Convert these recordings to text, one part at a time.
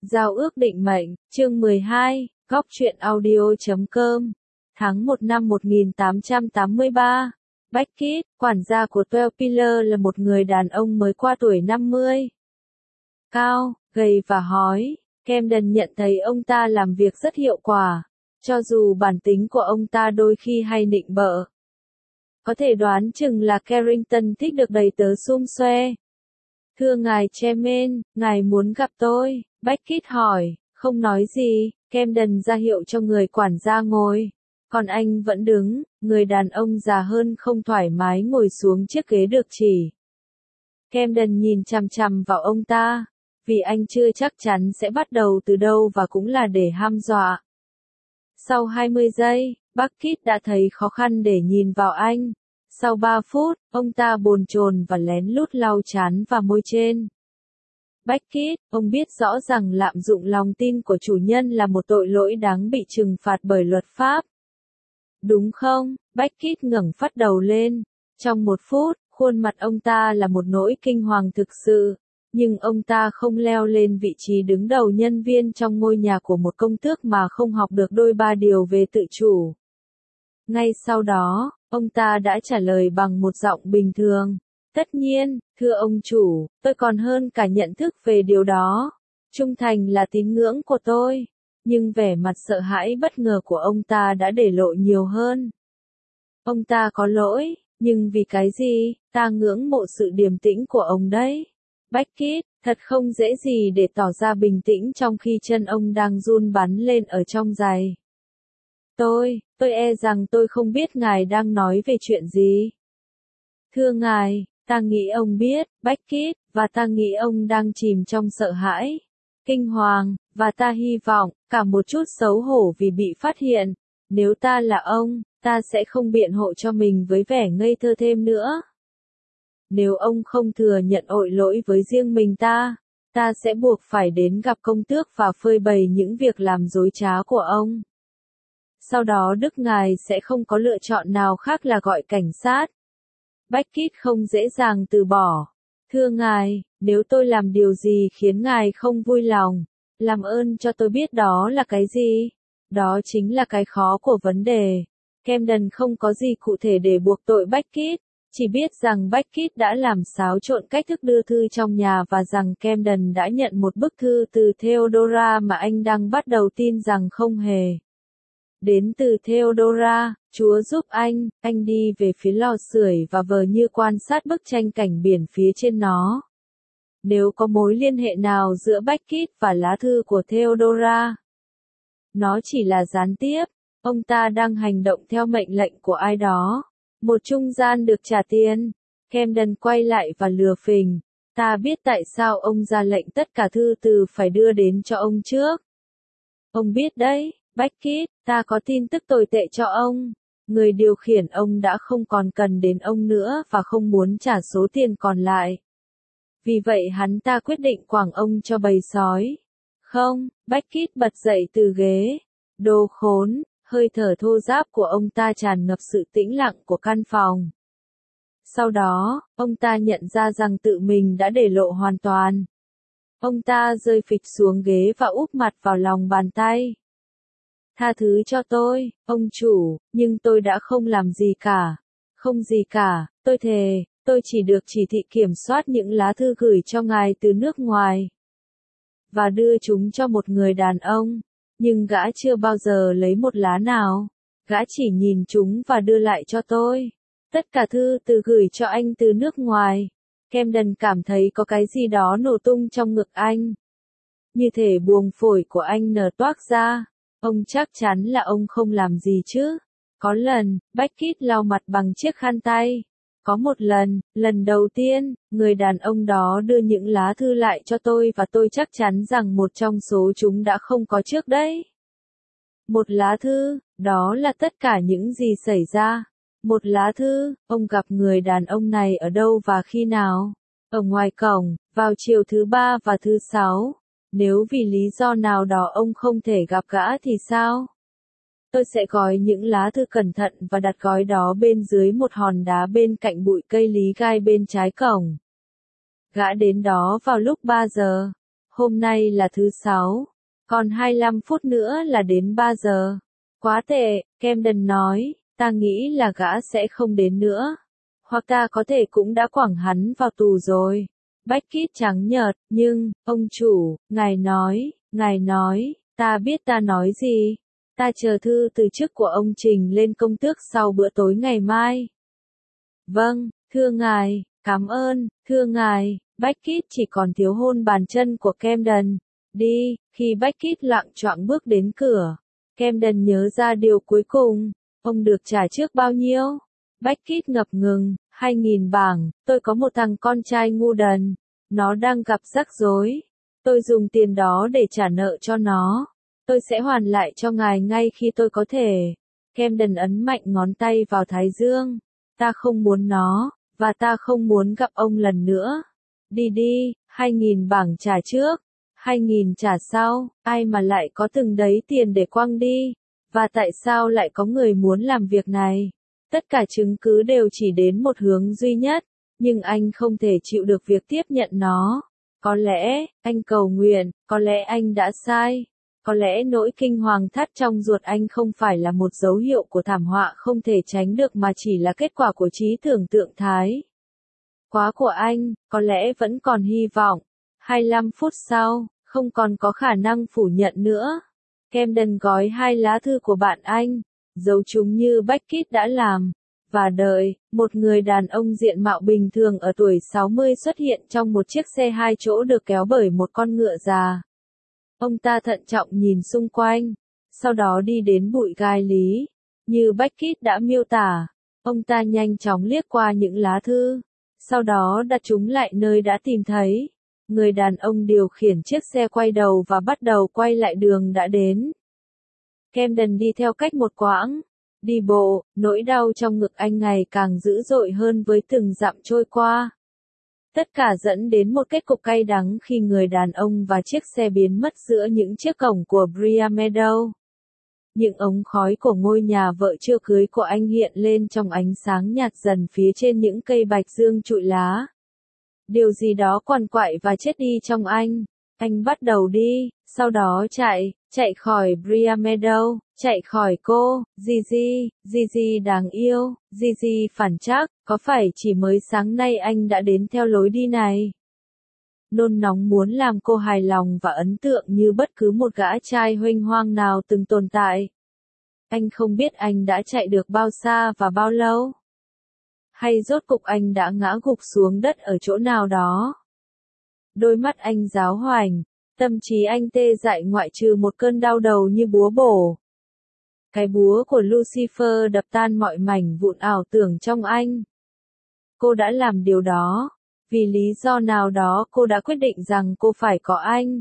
Giao ước định mệnh, chương 12, góc truyện audio.com, tháng 1 năm 1883. Beckett, quản gia của Twelve Pillar là một người đàn ông mới qua tuổi 50. Cao, gầy và hói, Camden nhận thấy ông ta làm việc rất hiệu quả, cho dù bản tính của ông ta đôi khi hay nịnh bợ. Có thể đoán chừng là Carrington thích được đầy tớ xum xuê. Thưa ngài Chairman, ngài muốn gặp tôi, Beckett hỏi, không nói gì, Camden ra hiệu cho người quản gia ngồi. Còn anh vẫn đứng, người đàn ông già hơn không thoải mái ngồi xuống chiếc ghế được chỉ. Camden nhìn chằm chằm vào ông ta, vì anh chưa chắc chắn sẽ bắt đầu từ đâu và cũng là để hăm dọa. Sau 20 giây, Beckett đã thấy khó khăn để nhìn vào anh. Sau 3 phút, ông ta bồn chồn và lén lút lau trán và môi trên. Beckett, ông biết rõ rằng lạm dụng lòng tin của chủ nhân là một tội lỗi đáng bị trừng phạt bởi luật pháp. Đúng không? Beckett ngẩng phát đầu lên. Trong 1 phút, khuôn mặt ông ta là một nỗi kinh hoàng thực sự. Nhưng ông ta không leo lên vị trí đứng đầu nhân viên trong ngôi nhà của một công tước mà không học được đôi ba điều về tự chủ. Ngay sau đó, ông ta đã trả lời bằng một giọng bình thường. Tất nhiên, thưa ông chủ, tôi còn hơn cả nhận thức về điều đó. Trung thành là tín ngưỡng của tôi. Nhưng vẻ mặt sợ hãi bất ngờ của ông ta đã để lộ nhiều hơn. Ông ta có lỗi, nhưng vì cái gì, ta ngưỡng mộ sự điềm tĩnh của ông đấy. Beckett, thật không dễ gì để tỏ ra bình tĩnh trong khi chân ông đang run bắn lên ở trong giày. Tôi e rằng tôi không biết ngài đang nói về chuyện gì. Thưa ngài, ta nghĩ ông biết, Beckett, và ta nghĩ ông đang chìm trong sợ hãi, kinh hoàng, và ta hy vọng, cả một chút xấu hổ vì bị phát hiện. Nếu ta là ông, ta sẽ không biện hộ cho mình với vẻ ngây thơ thêm nữa. Nếu ông không thừa nhận tội lỗi với riêng mình ta sẽ buộc phải đến gặp công tước và phơi bày những việc làm dối trá của ông. Sau đó Đức ngài sẽ không có lựa chọn nào khác là gọi cảnh sát. Beckett không dễ dàng từ bỏ. Thưa ngài, nếu tôi làm điều gì khiến ngài không vui lòng, làm ơn cho tôi biết đó là cái gì. Đó chính là cái khó của vấn đề. Camden không có gì cụ thể để buộc tội Beckett, chỉ biết rằng Beckett đã làm xáo trộn cách thức đưa thư trong nhà và rằng Camden đã nhận một bức thư từ Theodora mà anh đang bắt đầu tin rằng không hề đến từ Theodora. Chúa giúp anh đi về phía lò sưởi và vờ như quan sát bức tranh cảnh biển phía trên nó. Nếu có mối liên hệ nào giữa Beckett và lá thư của Theodora, nó chỉ là gián tiếp, ông ta đang hành động theo mệnh lệnh của ai đó. Một trung gian được trả tiền. Camden quay lại và lừa phình. Ta biết tại sao ông ra lệnh tất cả thư từ phải đưa đến cho ông trước. Ông biết đấy, Beckett, ta có tin tức tồi tệ cho ông. Người điều khiển ông đã không còn cần đến ông nữa và không muốn trả số tiền còn lại. Vì vậy hắn ta quyết định quẳng ông cho bầy sói. Không, Beckett bật dậy từ ghế. Đồ khốn, hơi thở thô ráp của ông ta tràn ngập sự tĩnh lặng của căn phòng. Sau đó, ông ta nhận ra rằng tự mình đã để lộ hoàn toàn. Ông ta rơi phịch xuống ghế và úp mặt vào lòng bàn tay. Tha thứ cho tôi, ông chủ, nhưng tôi đã không làm gì cả. Không gì cả, tôi thề, tôi chỉ được chỉ thị kiểm soát những lá thư gửi cho ngài từ nước ngoài. Và đưa chúng cho một người đàn ông. Nhưng gã chưa bao giờ lấy một lá nào. Gã chỉ nhìn chúng và đưa lại cho tôi. Tất cả thư từ gửi cho anh từ nước ngoài. Camden cảm thấy có cái gì đó nổ tung trong ngực anh. Như thể buồng phổi của anh nở toác ra. Ông chắc chắn là ông không làm gì chứ. Có lần, Beckett lau mặt bằng chiếc khăn tay. Có một lần đầu tiên, người đàn ông đó đưa những lá thư lại cho tôi và tôi chắc chắn rằng một trong số chúng đã không có trước đấy. Một lá thư, đó là tất cả những gì xảy ra. Một lá thư, ông gặp người đàn ông này ở đâu và khi nào? Ở ngoài cổng, vào chiều thứ 3 và thứ 6. Nếu vì lý do nào đó ông không thể gặp gã thì sao? Tôi sẽ gói những lá thư cẩn thận và đặt gói đó bên dưới một hòn đá bên cạnh bụi cây lý gai bên trái cổng. Gã đến đó vào lúc 3 giờ. Hôm nay là thứ 6, còn 25 phút nữa là đến 3 giờ. Quá tệ, Camden nói, ta nghĩ là gã sẽ không đến nữa. Hoặc ta có thể cũng đã quẳng hắn vào tù rồi. Beckett trắng nhợt, nhưng, ông chủ, ngài nói, ta biết ta nói gì. Ta chờ thư từ chức của ông trình lên công tước sau bữa tối ngày mai. Vâng, thưa ngài, cảm ơn, thưa ngài. Beckett chỉ còn thiếu hôn bàn chân của Camden. Đi, khi Beckett loạng choạng bước đến cửa. Camden nhớ ra điều cuối cùng. Ông được trả trước bao nhiêu? Beckett ngập ngừng, 2.000 bảng, tôi có một thằng con trai ngu đần. Nó đang gặp rắc rối. Tôi dùng tiền đó để trả nợ cho nó. Tôi sẽ hoàn lại cho ngài ngay khi tôi có thể. Camden ấn mạnh ngón tay vào thái dương. Ta không muốn nó, và ta không muốn gặp ông lần nữa. Đi đi, 2.000 bảng trả trước. 2.000 trả sau, ai mà lại có từng đấy tiền để quăng đi. Và tại sao lại có người muốn làm việc này? Tất cả chứng cứ đều chỉ đến một hướng duy nhất, nhưng anh không thể chịu được việc tiếp nhận nó. Có lẽ, anh cầu nguyện, có lẽ anh đã sai. Có lẽ nỗi kinh hoàng thắt trong ruột anh không phải là một dấu hiệu của thảm họa không thể tránh được mà chỉ là kết quả của trí tưởng tượng thái quá của anh, có lẽ vẫn còn hy vọng. 25 phút sau, không còn có khả năng phủ nhận nữa. Camden gói 2 lá thư của bạn anh, giấu chúng như Beckett đã làm, và đợi. Một người đàn ông diện mạo bình thường ở tuổi 60 xuất hiện trong một chiếc xe 2 chỗ được kéo bởi một con ngựa già. Ông ta thận trọng nhìn xung quanh, sau đó đi đến bụi gai lý. Như Beckett đã miêu tả, ông ta nhanh chóng liếc qua những lá thư, sau đó đặt chúng lại nơi đã tìm thấy. Người đàn ông điều khiển chiếc xe quay đầu và bắt đầu quay lại đường đã đến. Camden đi theo cách một quãng. Đi bộ, nỗi đau trong ngực anh ngày càng dữ dội hơn với từng dặm trôi qua. Tất cả dẫn đến một kết cục cay đắng khi người đàn ông và chiếc xe biến mất giữa những chiếc cổng của Bria Meadow. Những ống khói của ngôi nhà vợ chưa cưới của anh hiện lên trong ánh sáng nhạt dần phía trên những cây bạch dương trụi lá. Điều gì đó quằn quại và chết đi trong anh. Anh bắt đầu đi, sau đó chạy khỏi Bria Meadow, chạy khỏi cô, Gigi đáng yêu, Gigi phản trắc, có phải chỉ mới sáng nay anh đã đến theo lối đi này? Nôn nóng muốn làm cô hài lòng và ấn tượng như bất cứ một gã trai huênh hoang nào từng tồn tại. Anh không biết anh đã chạy được bao xa và bao lâu. Hay rốt cục anh đã ngã gục xuống đất ở chỗ nào đó. Đôi mắt anh giáo hoành, tâm trí anh tê dại ngoại trừ một cơn đau đầu như búa bổ. Cái búa của Lucifer đập tan mọi mảnh vụn ảo tưởng trong anh. Cô đã làm điều đó. Vì lý do nào đó cô đã quyết định rằng cô phải có anh.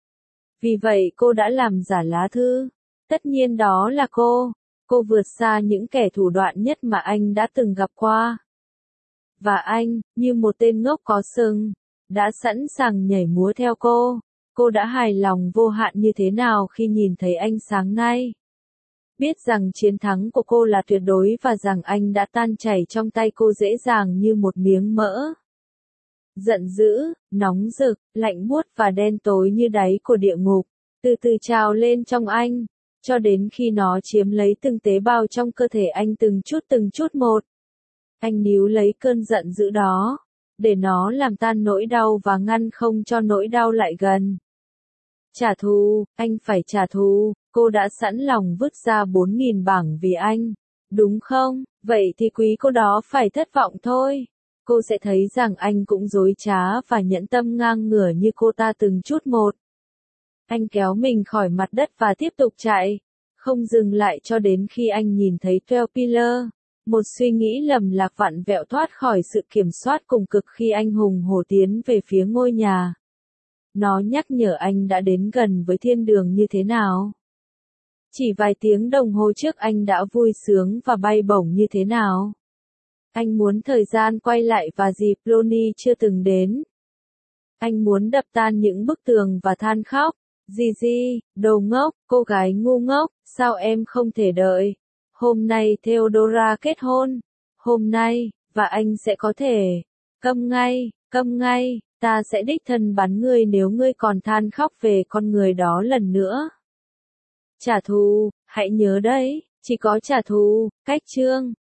Vì vậy cô đã làm giả lá thư. Tất nhiên đó là cô. Cô vượt xa những kẻ thủ đoạn nhất mà anh đã từng gặp qua. Và anh, như một tên ngốc có sừng, đã sẵn sàng nhảy múa theo cô. Cô đã hài lòng vô hạn như thế nào khi nhìn thấy anh sáng nay. Biết rằng chiến thắng của cô là tuyệt đối và rằng anh đã tan chảy trong tay cô dễ dàng như một miếng mỡ. Giận dữ, nóng rực, lạnh buốt và đen tối như đáy của địa ngục, từ từ trào lên trong anh, cho đến khi nó chiếm lấy từng tế bào trong cơ thể anh từng chút một. Anh níu lấy cơn giận dữ đó, để nó làm tan nỗi đau và ngăn không cho nỗi đau lại gần. Trả thù, anh phải trả thù, cô đã sẵn lòng vứt ra 4.000 bảng vì anh, đúng không? Vậy thì quý cô đó phải thất vọng thôi. Cô sẽ thấy rằng anh cũng dối trá và nhẫn tâm ngang ngửa như cô ta từng chút một. Anh kéo mình khỏi mặt đất và tiếp tục chạy, không dừng lại cho đến khi anh nhìn thấy 12 Pillar. Một suy nghĩ lầm lạc vặn vẹo thoát khỏi sự kiểm soát cùng cực khi anh hùng hổ tiến về phía ngôi nhà. Nó nhắc nhở anh đã đến gần với thiên đường như thế nào. Chỉ vài tiếng đồng hồ trước anh đã vui sướng và bay bổng như thế nào. Anh muốn thời gian quay lại và dịp Lonnie chưa từng đến. Anh muốn đập tan những bức tường và than khóc. Gigi, đồ ngốc, cô gái ngu ngốc, sao em không thể đợi? Hôm nay Theodora kết hôn. Hôm nay, và anh sẽ có thể. Câm ngay, ta sẽ đích thân bắn ngươi nếu ngươi còn than khóc về con người đó lần nữa. Trả thù, hãy nhớ đấy, chỉ có trả thù, cách chương.